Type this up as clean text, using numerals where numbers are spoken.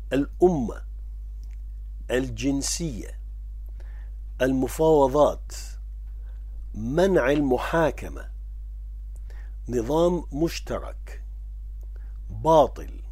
الأمة، الجنسية، المفاوضات، منع المحاكمة، نظام مشترك، باطل،